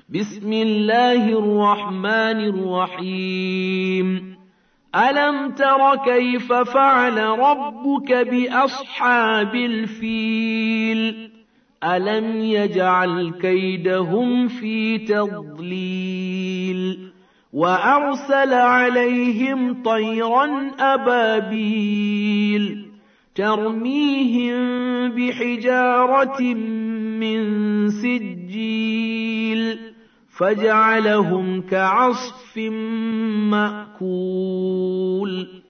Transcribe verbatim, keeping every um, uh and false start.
بسم الله الرحمن الرحيم ألم تر كيف فعل ربك بأصحاب الفيل ألم يجعل كيدهم في تضليل وأرسل عليهم طيرا أبابيل ترميهم بحجارة من سجيل فجعلهم كعصف مأكول